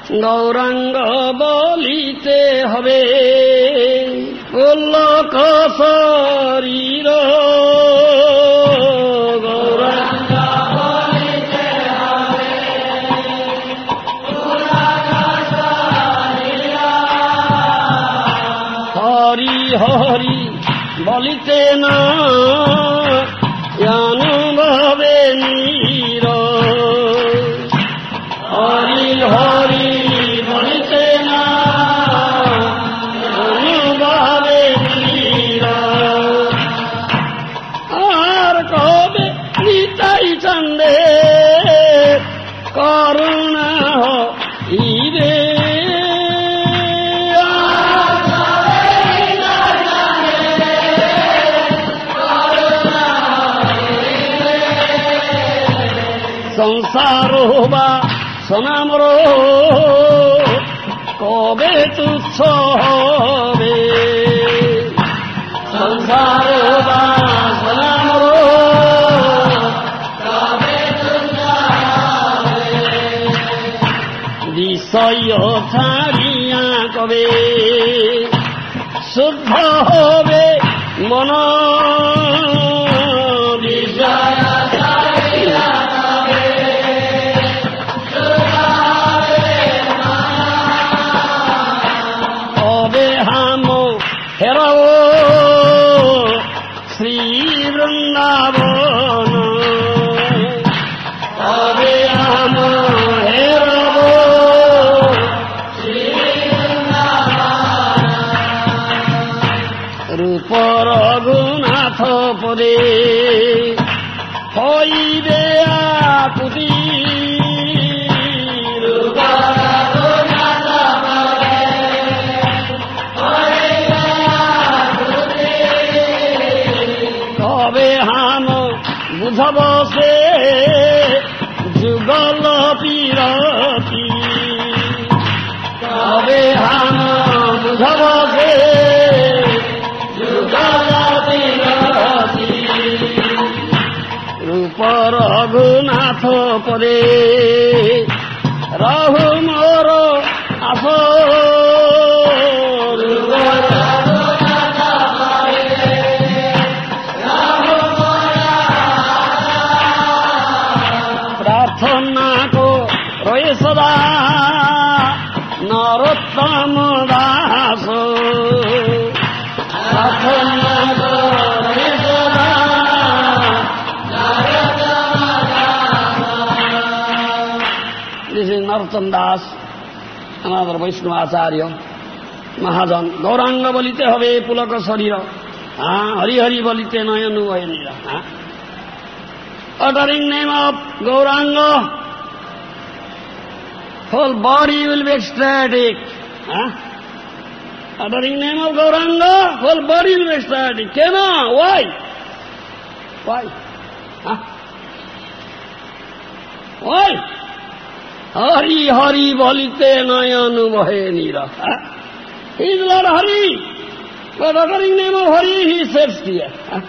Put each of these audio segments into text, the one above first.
গৌরাঙ্গ বলিতে হবে পুলক শরীর গৌরাঙ্গ বলিতে হবে পুলক শরীর হরি হরি বলিতে না অনুভবে নীর হরি হরি বলিতে না অনুভবে নীর আর কবে নিতাই চন্দে করুণা হইবে সংসার বা সোনামর কবে তুচ্ছ হবে সংসার বা সোনামর কবে তুচ্ছ হবে বিষয় ছাড়িয়া কবে শুদ্ধ হবে মন বিষয় হেরাও শ্রী বৃন্দাবন তবে আম হেরাব শ্রী বৃন্দাবন রূপ রঘুনাথ পদে হইবে আকুতি বুঝব সে যুগল পিরতি তবে হাম বুঝব সে যুগল পিরতি রূপ রঘুনাথ পদে রহু মোর আস সদা নরোত্তম Das This is Narottam Das, another Vaishnava Acharya, Mahajan. Gauranga bolite hobe pulaka sharira. Hari Hari bolite nayanu vayanira. Uttering name of Gauranga, whole body will be ecstatic. Uttering name of Gauranga, whole body will be ecstatic. Kena? Why? Why? Why? Hari Hari bolite nayanu vayanira. He is Lord Hari, but uttering name of Hari he says here.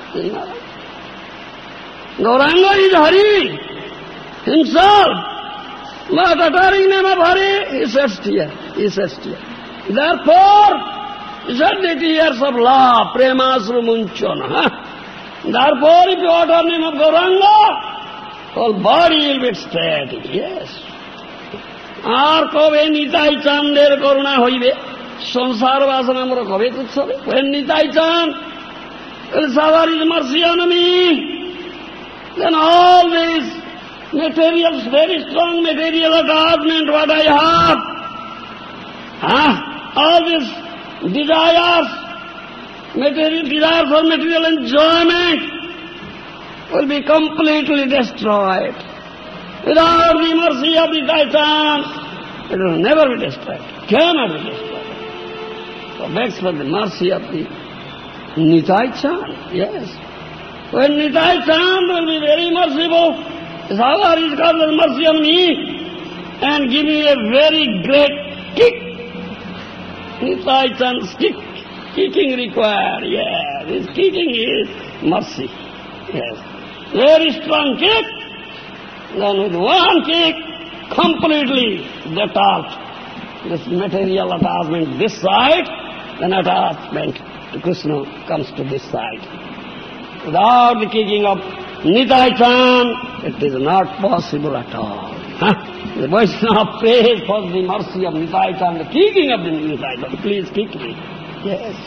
Gauranga is Hari himself. But uttering name of Hari, he says here, Therefore, he said the tears of love, premasru munchana. Therefore, if you utter name of Gauranga, whole body will be ecstatic, yes. আর কবে নিতাই চাঁদের করুণা হইবে সংসার বাসনা আমরা কবে তুচ্ছ হবে when Nitai চাঁদ will shower his mercy on me, then all these materials, very strong material attachment what I have, all these desires, desire for material enjoyment will be completely destroyed. Without the mercy of the Titan, it will never be destroyed, cannot be destroyed. So begs for the mercy of the Nitai Chand, yes. When Nitai Chand will be very merciful, Sagar is got the mercy on me and give me a very great kick. Nitai Chand's kicking required, yes. His kicking is mercy, yes. Very strong kick. Then with one kick, completely detached this material attachment this side, then attachment to Krishna comes to this side. Without the kicking of Nitai-chan, it is not possible at all. The Vaishnava prays for the mercy of Nitai-chan, the kicking of the Nitai-chan. Please kick me. Yes.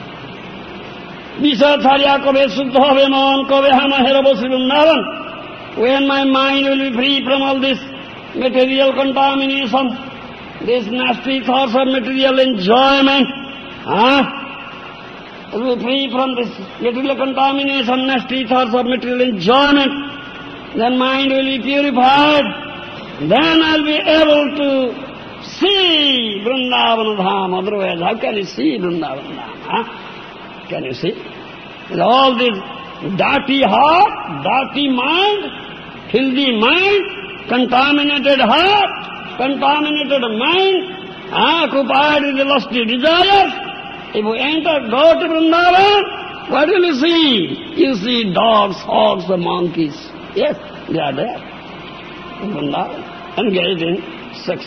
Visatharya kobe suddha hobe man kobe hama herabo Vrindavan. When my mind will be free from all this material contamination, this nasty thoughts of material enjoyment, will be free from this material contamination, nasty thoughts of material enjoyment, then mind will be purified. Then I'll be able to see Vrindavan Dham. Otherwise, how can you see Vrindavan Dham? Can you see? With all this dirty heart, dirty mind, filthy mind, contaminated heart, contaminated mind, occupied with the lusty desires, if you enter, go to Vrindavan, what will you see? You see dogs, hogs, and monkeys. Yes, they are there. Vrindavan, engaged in sex.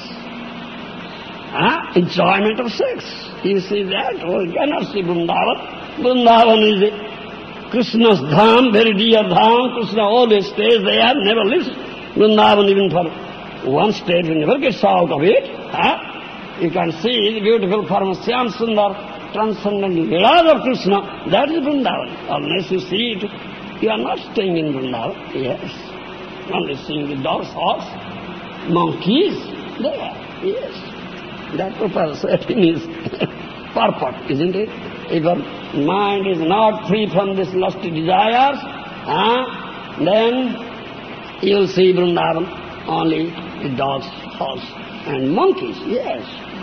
Enjoyment of sex. You see that? Oh, you cannot see Vrindavan. Vrindavan is Krishna's dham, very dear dham. Krishna always stays there, never leaves Vrindavan even for one stage. He never gets out of it. You can see the beautiful form of Syam Sundar, transcendent Leelas of Krishna. That is Vrindavan. Unless you see it, you are not staying in Vrindavan. Yes. Only seeing the dogs, hogs, monkeys, there. Yes. That purpose in his purport, isn't it? If your mind is not free from these lusty desires, then you will see Vrindavan only the dogs, hogs, and monkeys. Yes.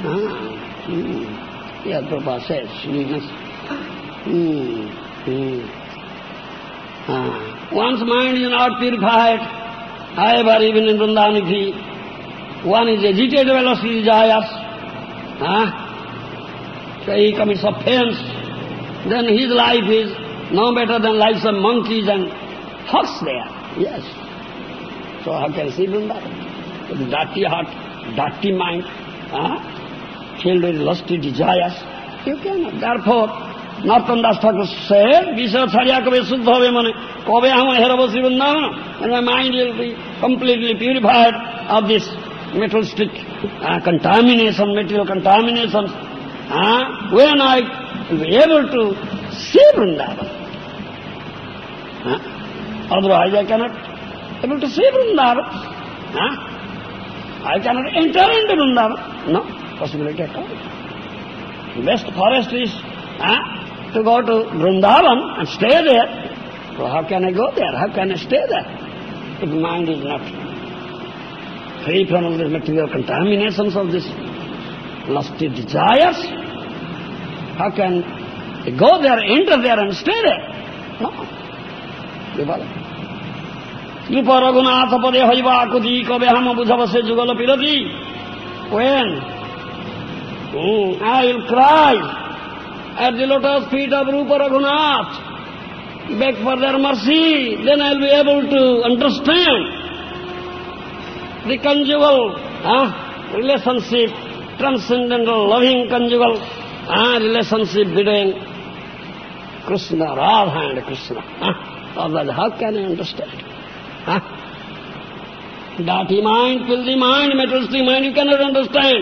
Yes, Prabhupada says, one's mind is not purified. However, even in Vrindavan, if one is agitated by lusty desires, so he commits offense, then his life is no better than lives of monkeys and hogs there. Yes. So how can you see Vrindavan? With dirty heart, dirty mind, filled with lusty desires, you cannot. Therefore, Narottam Das Thakur said, Visatharya kobe suddha hobe mane, kobe hama herabo Vrindavan, and my mind will be completely purified of this materialistic contamination, material contaminations, when I will be able to see Vrindavan. Otherwise I cannot able to see Vrindavan. I cannot enter into Vrindavan. No possibility at all. The best forest is to go to Vrindavan and stay there. So how can I go there? How can I stay there? If the mind is not free from all the material contaminations of this lusty desires, how can I go there, enter there and stay there? No. Kripa Raghunatha pade haiva kuti kabe hama budhavase jugala pirati. When I will cry at the lotus feet of Rupa Raghunath, beg for their mercy, then I will be able to understand the conjugal relationship, transcendental, loving conjugal relationship between Krishna, Radha and Krishna. Otherwise, how can I understand? Dirty mind, filthy mind, materialistic mind, you cannot understand.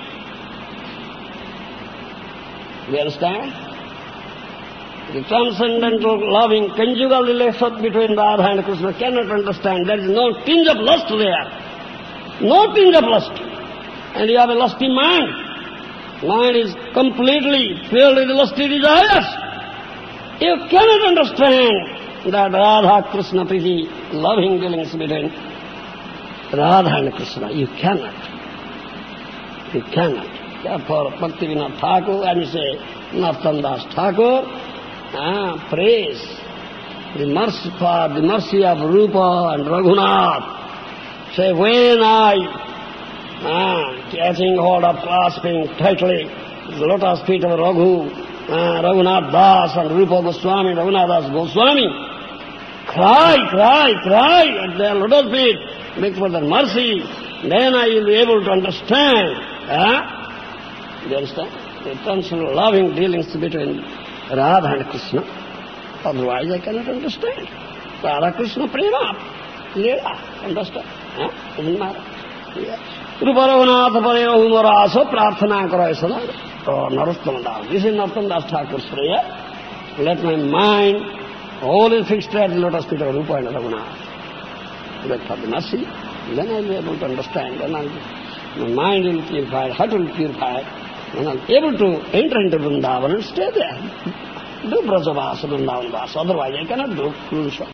You understand? The transcendental, loving, conjugal relation between Radha and Krishna cannot understand. There is no tinge of lust there. No tinge of lust. And you have a lusty mind. Mind is completely filled with lusty desires. You cannot understand that Radha Krishna Priti, loving dealings between Radha and Krishna. You cannot. You cannot. Therefore, Bhaktivinoda Thakur, and you say, Narottam Das Thakur, praise the mercy of Rupa and Raghunath. Say, when I catching hold of, clasping tightly the lotus feet of Raghunath Das and Rupa Goswami, Raghunath Das Goswami, cry at their lotus feet, beg for their mercy, then I will be able to understand You understand? The intentional loving dealings between Radha and Krishna. Otherwise I cannot understand. Radha Krishna prema, Leela, understand? Doesn't matter. Yes. Rupa Raghunath Pare Rahumara Aso Prarthana Karaisana. Oh, Narottam Das. This is Narottam Das Thakur's prayer. Let my mind always fixed at the lotus feet of Rupa and Raghunath. Let for the mercy. Then I will be able to understand. Then my mind will be purified, heart will be purified. Then I will be able to enter into Vrindavan and stay there. Do Brajavasa, Vrindavan Vasa. Otherwise I cannot do.